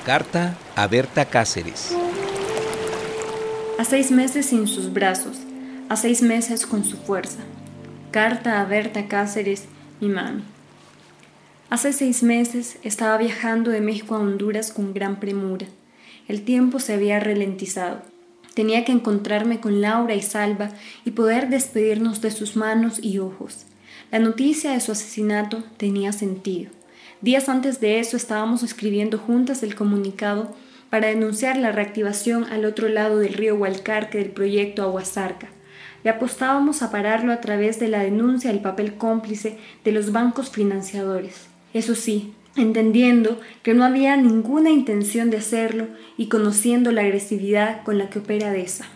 Carta a Berta Cáceres. A 6 meses sin sus brazos, a 6 meses con su fuerza. Carta a Berta Cáceres, mi mami. Hace 6 meses estaba viajando de México a Honduras con gran premura. El tiempo se había ralentizado. Tenía que encontrarme con Laura y Salva y poder despedirnos de sus manos y ojos. La noticia de su asesinato tenía sentido. Días antes de eso estábamos escribiendo juntas el comunicado para denunciar la reactivación al otro lado del río Hualcarque del proyecto Aguasarca. Le apostábamos a pararlo a través de la denuncia del papel cómplice de los bancos financiadores. Eso sí, entendiendo que no había ninguna intención de hacerlo y conociendo la agresividad con la que opera DESA.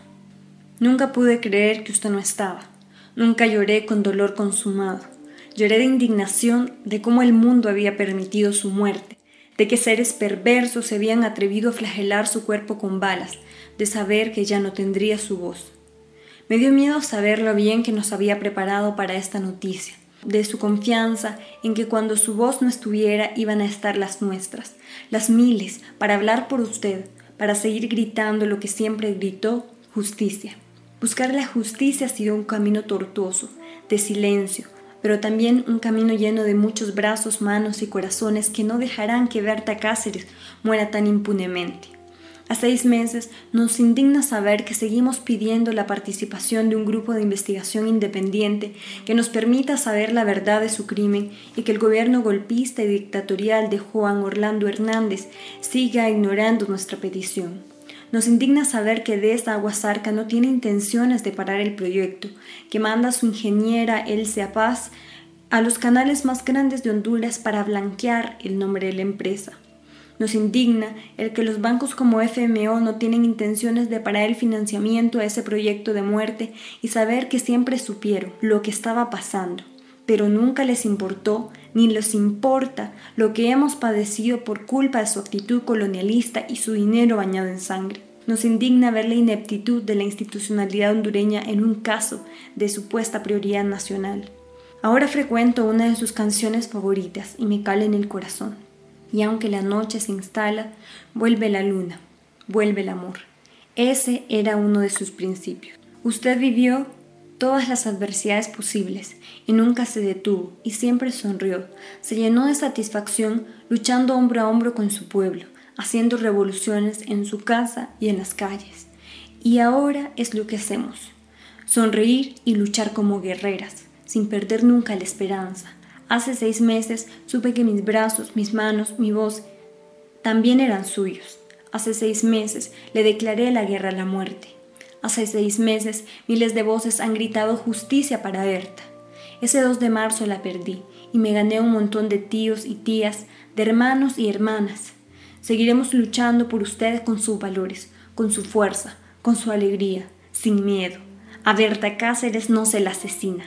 Nunca pude creer que usted no estaba. Nunca lloré con dolor consumado. Lloré de indignación de cómo el mundo había permitido su muerte, de que seres perversos se habían atrevido a flagelar su cuerpo con balas, de saber que ya no tendría su voz. Me dio miedo saber lo bien que nos había preparado para esta noticia, de su confianza en que cuando su voz no estuviera iban a estar las nuestras, las miles, para hablar por usted, para seguir gritando lo que siempre gritó, justicia. Buscar la justicia ha sido un camino tortuoso, de silencio, pero también un camino lleno de muchos brazos, manos y corazones que no dejarán que Berta Cáceres muera tan impunemente. A 6 meses nos indigna saber que seguimos pidiendo la participación de un grupo de investigación independiente que nos permita saber la verdad de su crimen y que el gobierno golpista y dictatorial de Juan Orlando Hernández siga ignorando nuestra petición. Nos indigna saber que DESA Aguasarca no tiene intenciones de parar el proyecto, que manda a su ingeniera Elcia Paz a los canales más grandes de Honduras para blanquear el nombre de la empresa. Nos indigna el que los bancos como FMO no tienen intenciones de parar el financiamiento a ese proyecto de muerte y saber que siempre supieron lo que estaba pasando, pero nunca les importó ni les importa lo que hemos padecido por culpa de su actitud colonialista y su dinero bañado en sangre. Nos indigna ver la ineptitud de la institucionalidad hondureña en un caso de supuesta prioridad nacional. Ahora frecuento una de sus canciones favoritas y me cala en el corazón. Y aunque la noche se instala, vuelve la luna, vuelve el amor. Ese era uno de sus principios. Usted vivió todas las adversidades posibles y nunca se detuvo y siempre sonrió. Se llenó de satisfacción luchando hombro a hombro con su pueblo, haciendo revoluciones en su casa y en las calles. Y ahora es lo que hacemos: sonreír y luchar como guerreras, sin perder nunca la esperanza. Hace 6 meses supe que mis brazos, mis manos, mi voz también eran suyos. Hace 6 meses le declaré la guerra a la muerte. Hace 6 meses miles de voces han gritado justicia para Berta. Ese 2 de marzo la perdí y me gané un montón de tíos y tías, de hermanos y hermanas. Seguiremos luchando por ustedes con sus valores, con su fuerza, con su alegría, sin miedo. A Berta Cáceres no se la asesina.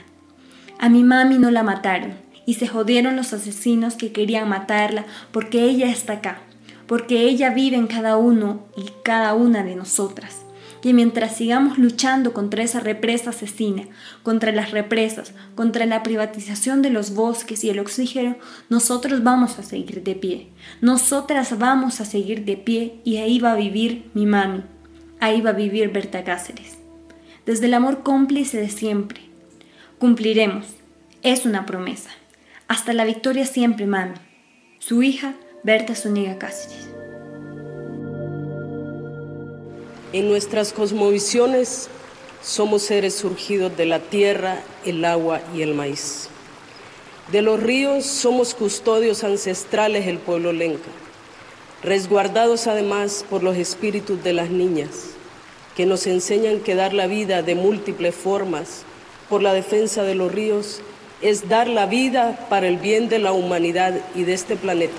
A mi mami no la mataron y se jodieron los asesinos que querían matarla porque ella está acá, porque ella vive en cada uno y cada una de nosotras. Y mientras sigamos luchando contra esa represa asesina, contra las represas, contra la privatización de los bosques y el oxígeno, nosotros vamos a seguir de pie. Nosotras vamos a seguir de pie y ahí va a vivir mi mami. Ahí va a vivir Berta Cáceres. Desde el amor cómplice de siempre. Cumpliremos. Es una promesa. Hasta la victoria siempre, mami. Su hija, Berta Zúñiga Cáceres. En nuestras cosmovisiones somos seres surgidos de la tierra, el agua y el maíz. De los ríos somos custodios ancestrales del pueblo lenca, resguardados además por los espíritus de las niñas, que nos enseñan que dar la vida de múltiples formas por la defensa de los ríos es dar la vida para el bien de la humanidad y de este planeta.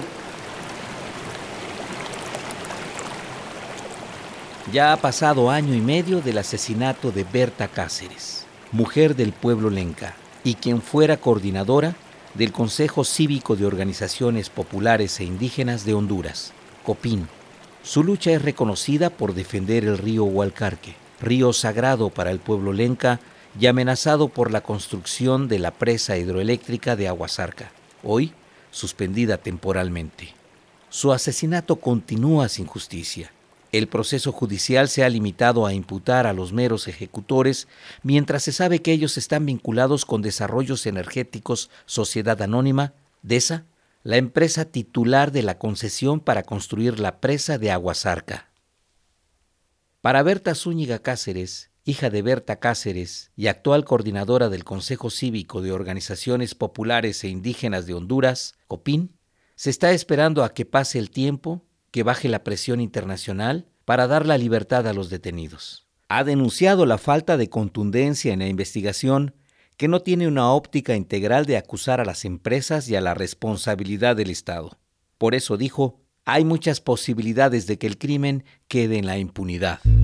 Ya ha pasado 1 año y medio del asesinato de Berta Cáceres, mujer del pueblo lenca y quien fuera coordinadora del Consejo Cívico de Organizaciones Populares e Indígenas de Honduras, COPIN. Su lucha es reconocida por defender el río Hualcarque, río sagrado para el pueblo lenca y amenazado por la construcción de la presa hidroeléctrica de Aguasarca, hoy suspendida temporalmente. Su asesinato continúa sin justicia. El proceso judicial se ha limitado a imputar a los meros ejecutores, mientras se sabe que ellos están vinculados con Desarrollos Energéticos Sociedad Anónima, DESA, la empresa titular de la concesión para construir la presa de Aguasarca. Para Berta Zúñiga Cáceres, hija de Berta Cáceres y actual coordinadora del Consejo Cívico de Organizaciones Populares e Indígenas de Honduras, COPIN, se está esperando a que pase el tiempo, que baje la presión internacional para dar la libertad a los detenidos. Ha denunciado la falta de contundencia en la investigación, que no tiene una óptica integral de acusar a las empresas y a la responsabilidad del Estado. Por eso dijo, hay muchas posibilidades de que el crimen quede en la impunidad.